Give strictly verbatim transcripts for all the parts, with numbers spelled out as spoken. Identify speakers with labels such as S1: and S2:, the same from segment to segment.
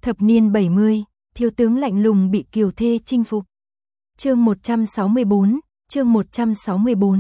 S1: Thập niên bảy mươi, thiếu tướng lạnh lùng bị kiều thê chinh phục. Chương một trăm sáu mươi tư, chương một trăm sáu mươi tư.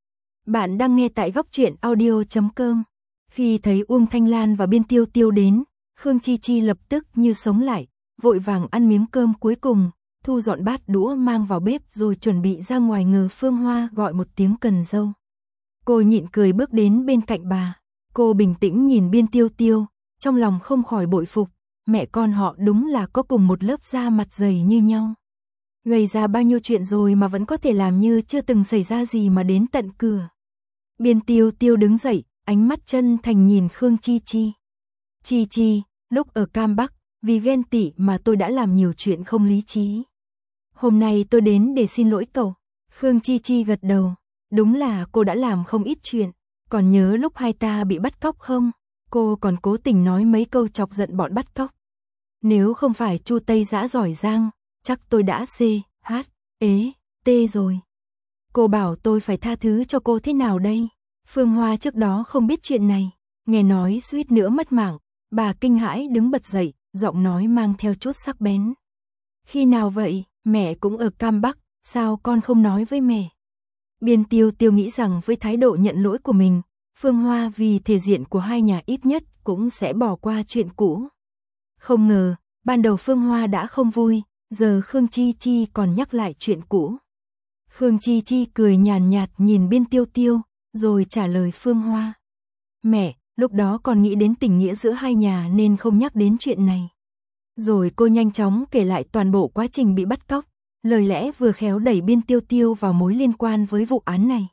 S1: Bạn đang nghe tại góc truyện audio chấm com. Khi thấy Uông Thanh Lan và Biên Tiêu Tiêu đến, Khương Chi Chi lập tức như sống lại, vội vàng ăn miếng cơm cuối cùng, thu dọn bát đũa mang vào bếp rồi chuẩn bị ra ngoài ngờ Phương Hoa gọi một tiếng cần dâu. Cô nhịn cười bước đến bên cạnh bà, cô bình tĩnh nhìn Biên Tiêu Tiêu, trong lòng không khỏi bội phục, mẹ con họ đúng là có cùng một lớp da mặt dày như nhau. Gây ra bao nhiêu chuyện rồi mà vẫn có thể làm như chưa từng xảy ra gì mà đến tận cửa. Biên Tiêu Tiêu đứng dậy, ánh mắt chân thành nhìn Khương Chi Chi. Chi Chi, lúc ở Cam Bắc, vì ghen tị mà tôi đã làm nhiều chuyện không lý trí. Hôm nay tôi đến để xin lỗi cậu. Khương Chi Chi gật đầu, đúng là cô đã làm không ít chuyện, còn nhớ lúc hai ta bị bắt cóc không? Cô còn cố tình nói mấy câu chọc giận bọn bắt cóc. Nếu không phải Chu Tây Dã giỏi giang, chắc tôi đã C, H, ế, T rồi. Cô bảo tôi phải tha thứ cho cô thế nào đây? Phương Hoa trước đó không biết chuyện này, nghe nói suýt nữa mất mạng, bà kinh hãi đứng bật dậy, giọng nói mang theo chút sắc bén. Khi nào vậy, mẹ cũng ở Cam Bắc, sao con không nói với mẹ? Biên Tiêu Tiêu nghĩ rằng với thái độ nhận lỗi của mình, Phương Hoa vì thể diện của hai nhà ít nhất cũng sẽ bỏ qua chuyện cũ. Không ngờ, ban đầu Phương Hoa đã không vui, giờ Khương Chi Chi còn nhắc lại chuyện cũ. Khương Chi Chi cười nhàn nhạt nhìn Biên Tiêu Tiêu, rồi trả lời Phương Hoa. Mẹ, lúc đó còn nghĩ đến tình nghĩa giữa hai nhà nên không nhắc đến chuyện này. Rồi cô nhanh chóng kể lại toàn bộ quá trình bị bắt cóc, lời lẽ vừa khéo đẩy Biên Tiêu Tiêu vào mối liên quan với vụ án này.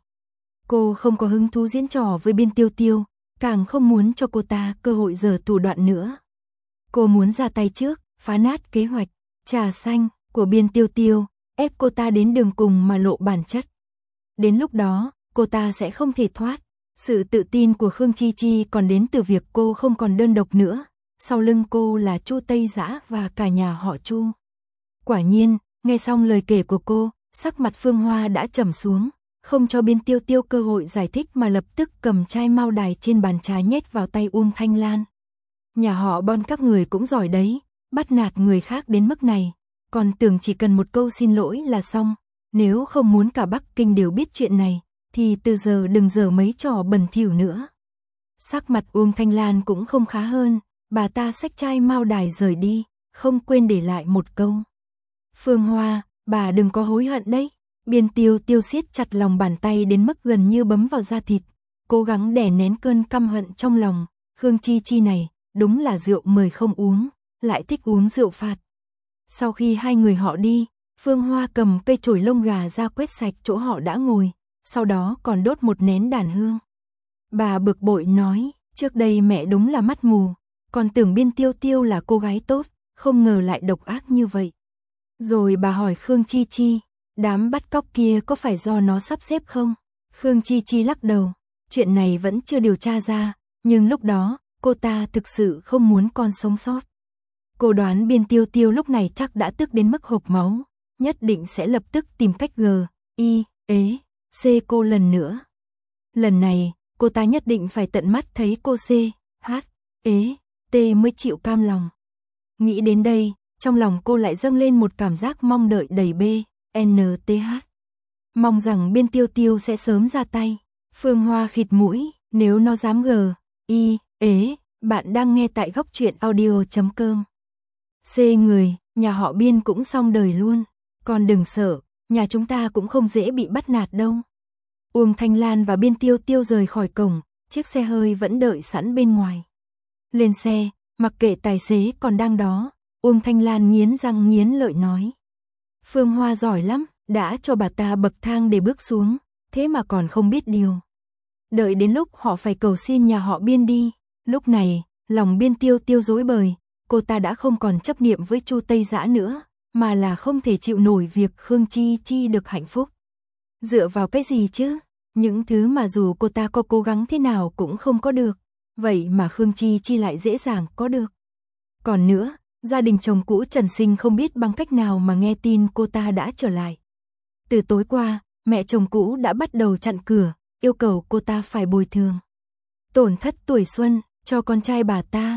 S1: Cô không có hứng thú diễn trò với Biên Tiêu Tiêu, càng không muốn cho cô ta cơ hội giở thủ đoạn nữa. Cô muốn ra tay trước, phá nát kế hoạch trà xanh của Biên Tiêu Tiêu, ép cô ta đến đường cùng mà lộ bản chất. Đến lúc đó, cô ta sẽ không thể thoát. Sự tự tin của Khương Chi Chi còn đến từ việc cô không còn đơn độc nữa, sau lưng cô là Chu Tây Dã và cả nhà họ Chu. Quả nhiên, nghe xong lời kể của cô, sắc mặt Phương Hoa đã trầm xuống, không cho Biên Tiêu Tiêu cơ hội giải thích mà lập tức cầm chai mao đài trên bàn trà nhét vào tay Uông Thanh Lan. Nhà họ Bon các người cũng giỏi đấy, bắt nạt người khác đến mức này, còn tưởng chỉ cần một câu xin lỗi là xong, nếu không muốn cả Bắc Kinh đều biết chuyện này, thì từ giờ đừng giở mấy trò bẩn thỉu nữa. Sắc mặt Uông Thanh Lan cũng không khá hơn, bà ta xách chai mao đài rời đi, không quên để lại một câu. Phương Hoa, bà đừng có hối hận đấy. Biên Tiêu Tiêu siết chặt lòng bàn tay đến mức gần như bấm vào da thịt, cố gắng đè nén cơn căm hận trong lòng. Khương Chi Chi này, đúng là rượu mời không uống, lại thích uống rượu phạt. Sau khi hai người họ đi, Phương Hoa cầm cây chổi lông gà ra quét sạch chỗ họ đã ngồi, sau đó còn đốt một nén đàn hương. Bà bực bội nói, trước đây mẹ đúng là mắt mù, còn tưởng Biên Tiêu Tiêu là cô gái tốt, không ngờ lại độc ác như vậy. Rồi bà hỏi Khương Chi Chi, đám bắt cóc kia có phải do nó sắp xếp không? Khương Chi Chi lắc đầu, chuyện này vẫn chưa điều tra ra, nhưng lúc đó, cô ta thực sự không muốn con sống sót. Cô đoán Biên Tiêu Tiêu lúc này chắc đã tức đến mức hộc máu, nhất định sẽ lập tức tìm cách G, I, ế, C cô lần nữa. Lần này, cô ta nhất định phải tận mắt thấy cô C, H, ế, T mới chịu cam lòng. Nghĩ đến đây, trong lòng cô lại dâng lên một cảm giác mong đợi đầy B, N, T, H. Mong rằng Biên Tiêu Tiêu sẽ sớm ra tay. Phương Hoa khịt mũi, nếu nó dám G, I, ế, bạn đang nghe tại góc truyện audio chấm com. C người, nhà họ Biên cũng xong đời luôn. Còn đừng sợ, nhà chúng ta cũng không dễ bị bắt nạt đâu. Uông Thanh Lan và Biên Tiêu Tiêu rời khỏi cổng, chiếc xe hơi vẫn đợi sẵn bên ngoài. Lên xe, mặc kệ tài xế còn đang đó, Uông Thanh Lan nghiến răng nghiến lợi nói. Phương Hoa giỏi lắm, đã cho bà ta bậc thang để bước xuống, thế mà còn không biết điều. Đợi đến lúc họ phải cầu xin nhà họ Biên đi, lúc này, lòng Biên Tiêu Tiêu rối bời, cô ta đã không còn chấp niệm với Chu Tây Dã nữa, mà là không thể chịu nổi việc Khương Chi Chi được hạnh phúc. Dựa vào cái gì chứ? Những thứ mà dù cô ta có cố gắng thế nào cũng không có được, vậy mà Khương Chi Chi lại dễ dàng có được. Còn nữa, gia đình chồng cũ Trần Sinh không biết bằng cách nào mà nghe tin cô ta đã trở lại. Từ tối qua, mẹ chồng cũ đã bắt đầu chặn cửa, yêu cầu cô ta phải bồi thường tổn thất tuổi xuân cho con trai bà ta.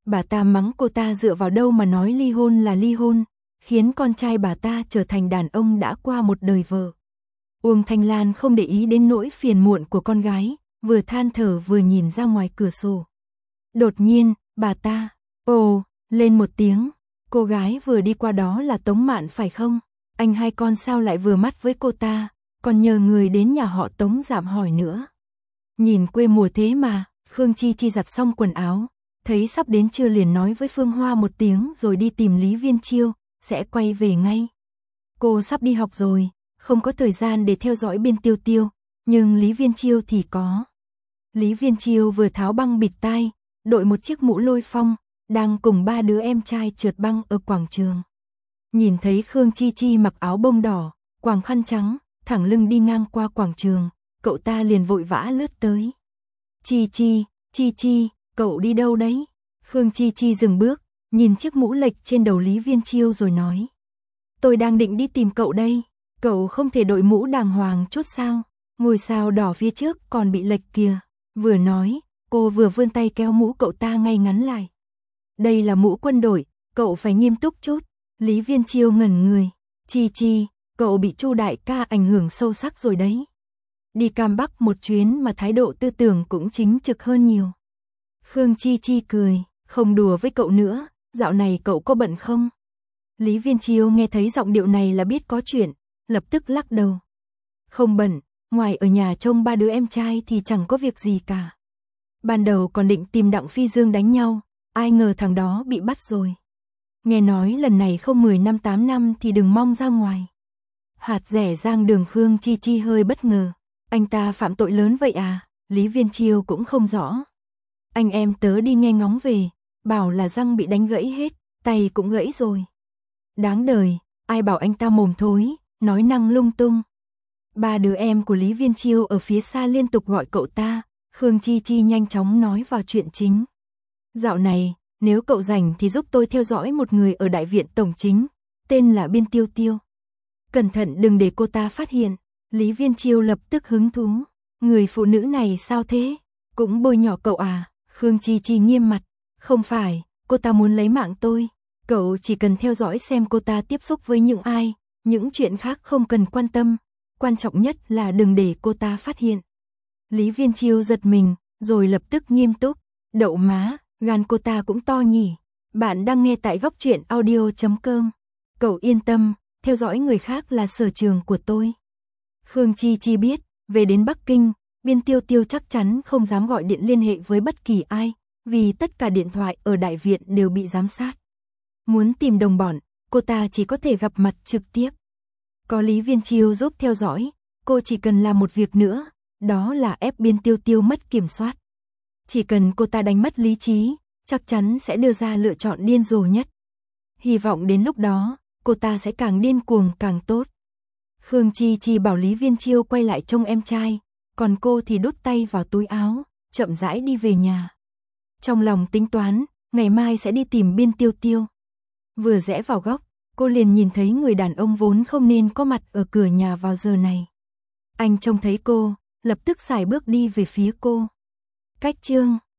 S1: Bà ta mắng cô ta dựa vào đâu mà nói ly hôn là ly hôn, khiến con trai bà ta trở thành đàn ông đã qua một đời vợ. Uông Thanh Lan không để ý đến nỗi phiền muộn của con gái, vừa than thở vừa nhìn ra ngoài cửa sổ. Đột nhiên, bà ta, ồ, lên một tiếng, cô gái vừa đi qua đó là Tống Mạn phải không? Anh hai con sao lại vừa mắt với cô ta, còn nhờ người đến nhà họ Tống dạm hỏi nữa. Nhìn quê mùa thế mà, Khương Chi Chi giặt xong quần áo, thấy sắp đến trưa liền nói với Phương Hoa một tiếng rồi đi tìm Lý Viên Chiêu, sẽ quay về ngay. Cô sắp đi học rồi, không có thời gian để theo dõi Biên Tiêu Tiêu, nhưng Lý Viên Chiêu thì có. Lý Viên Chiêu vừa tháo băng bịt tai, đội một chiếc mũ lôi phong, đang cùng ba đứa em trai trượt băng ở quảng trường. Nhìn thấy Khương Chi Chi mặc áo bông đỏ, quàng khăn trắng, thẳng lưng đi ngang qua quảng trường, cậu ta liền vội vã lướt tới. Chi Chi, Chi Chi, cậu đi đâu đấy? Khương Chi Chi dừng bước, nhìn chiếc mũ lệch trên đầu Lý Viên Chiêu rồi nói. Tôi đang định đi tìm cậu đây, cậu không thể đội mũ đàng hoàng chút sao? Ngôi sao đỏ phía trước còn bị lệch kìa. Vừa nói, cô vừa vươn tay kéo mũ cậu ta ngay ngắn lại. Đây là mũ quân đội, cậu phải nghiêm túc chút. Lý Viên Chiêu ngẩn người. Chi Chi, cậu bị Chu đại ca ảnh hưởng sâu sắc rồi đấy. Đi Cam Bắc một chuyến mà thái độ tư tưởng cũng chính trực hơn nhiều. Khương Chi Chi cười, không đùa với cậu nữa, dạo này cậu có bận không? Lý Viên Chiêu nghe thấy giọng điệu này là biết có chuyện, lập tức lắc đầu. Không bận, ngoài ở nhà trông ba đứa em trai thì chẳng có việc gì cả. Ban đầu còn định tìm Đặng Phi Dương đánh nhau, ai ngờ thằng đó bị bắt rồi. Nghe nói lần này không mười năm tám năm thì đừng mong ra ngoài. Hạt rẻ rang đường. Khương Chi Chi hơi bất ngờ. Anh ta phạm tội lớn vậy à? Lý Viên Chiêu cũng không rõ. Anh em tớ đi nghe ngóng về, bảo là răng bị đánh gãy hết, tay cũng gãy rồi. Đáng đời, ai bảo anh ta mồm thối, nói năng lung tung. Ba đứa em của Lý Viên Chiêu ở phía xa liên tục gọi cậu ta. Khương Chi Chi nhanh chóng nói vào chuyện chính. Dạo này, nếu cậu rảnh thì giúp tôi theo dõi một người ở Đại viện Tổng chính, tên là Biên Tiêu Tiêu. Cẩn thận đừng để cô ta phát hiện. Lý Viên Chiêu lập tức hứng thú. Người phụ nữ này sao thế? Cũng bôi nhọ cậu à? Khương Chi Chi nghiêm mặt. Không phải, cô ta muốn lấy mạng tôi. Cậu chỉ cần theo dõi xem cô ta tiếp xúc với những ai, những chuyện khác không cần quan tâm. Quan trọng nhất là đừng để cô ta phát hiện. Lý Viên Chiêu giật mình, rồi lập tức nghiêm túc. Đậu má, gan cô ta cũng to nhỉ. Bạn đang nghe tại góc truyện audio chấm com. Cậu yên tâm, theo dõi người khác là sở trường của tôi. Khương Chi Chi biết, về đến Bắc Kinh, Biên Tiêu Tiêu chắc chắn không dám gọi điện liên hệ với bất kỳ ai, vì tất cả điện thoại ở Đại viện đều bị giám sát. Muốn tìm đồng bọn, cô ta chỉ có thể gặp mặt trực tiếp. Có Lý Viên Chiêu giúp theo dõi, cô chỉ cần làm một việc nữa, đó là ép Biên Tiêu Tiêu mất kiểm soát. Chỉ cần cô ta đánh mất lý trí, chắc chắn sẽ đưa ra lựa chọn điên rồ nhất. Hy vọng đến lúc đó, cô ta sẽ càng điên cuồng càng tốt. Khương Chi Chi bảo Lý Viên Chiêu quay lại trông em trai, còn cô thì đút tay vào túi áo, chậm rãi đi về nhà. Trong lòng tính toán, ngày mai sẽ đi tìm Biên Tiêu Tiêu. Vừa rẽ vào góc, cô liền nhìn thấy người đàn ông vốn không nên có mặt ở cửa nhà vào giờ này. Anh trông thấy cô, lập tức sải bước đi về phía cô. Cách chương